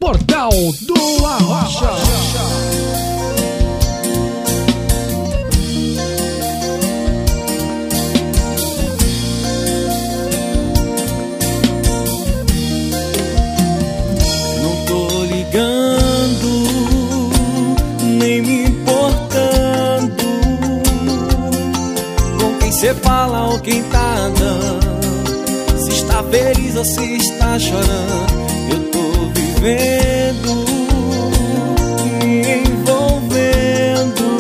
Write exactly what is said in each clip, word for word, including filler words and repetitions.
Portal do Arrocha. Não tô ligando, nem me importando com quem cê fala ou quem tá andando, se está feliz ou se está chorando. Eu tô vivendo, me envolvendo,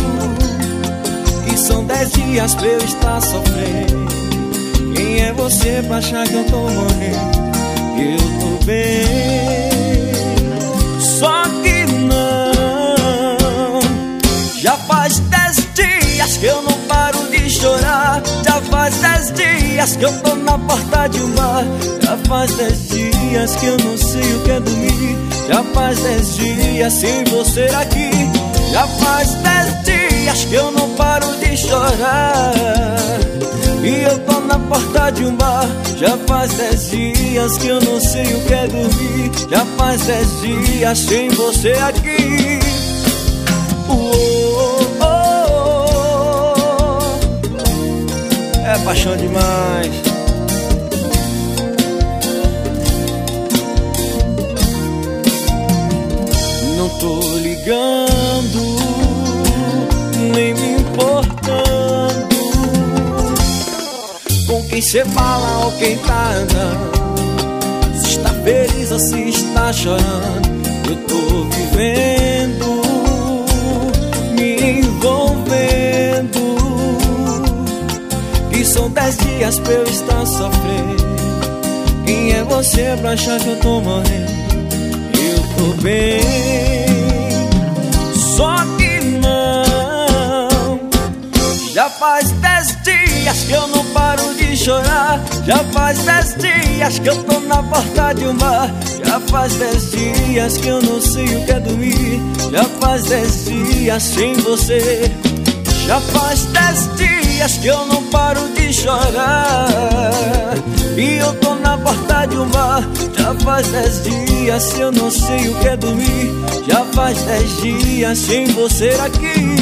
que são dez dias pra eu estar sofrendo. Quem é você pra achar que eu tô morrendo? Eu tô bem, só que não. Já faz dez dias que eu não paro de chorar. Já faz dez dias que eu tô na porta de um bar. Já faz dez dias que eu não sei o que é dormir. Já faz dez dias sem você aqui. Já faz dez dias que eu não paro de chorar. E eu tô na porta de um bar. Já faz dez dias que eu não sei o que é dormir. Já faz dez dias sem você aqui. Uou, oh, oh. É paixão demais. Não tô ligando, nem me importando com quem cê fala ou quem tá andando, se está feliz ou se está chorando. Eu tô vivendo, me envolvendo, que são dez dias pra eu estar sofrendo. Quem é você pra achar que eu tô morrendo? Eu tô bem, só que não. Já faz dez dias que eu não paro de chorar. Já faz dez dias que eu tô na porta de um bar. Já faz dez dias que eu não sei o que é dormir. Já faz dez dias sem você. Já faz dez dias que eu não paro de chorar. E eu tô na porta de um bar. Já faz dez dias que eu não sei o que é dormir. Já faz dez dias sem você aqui.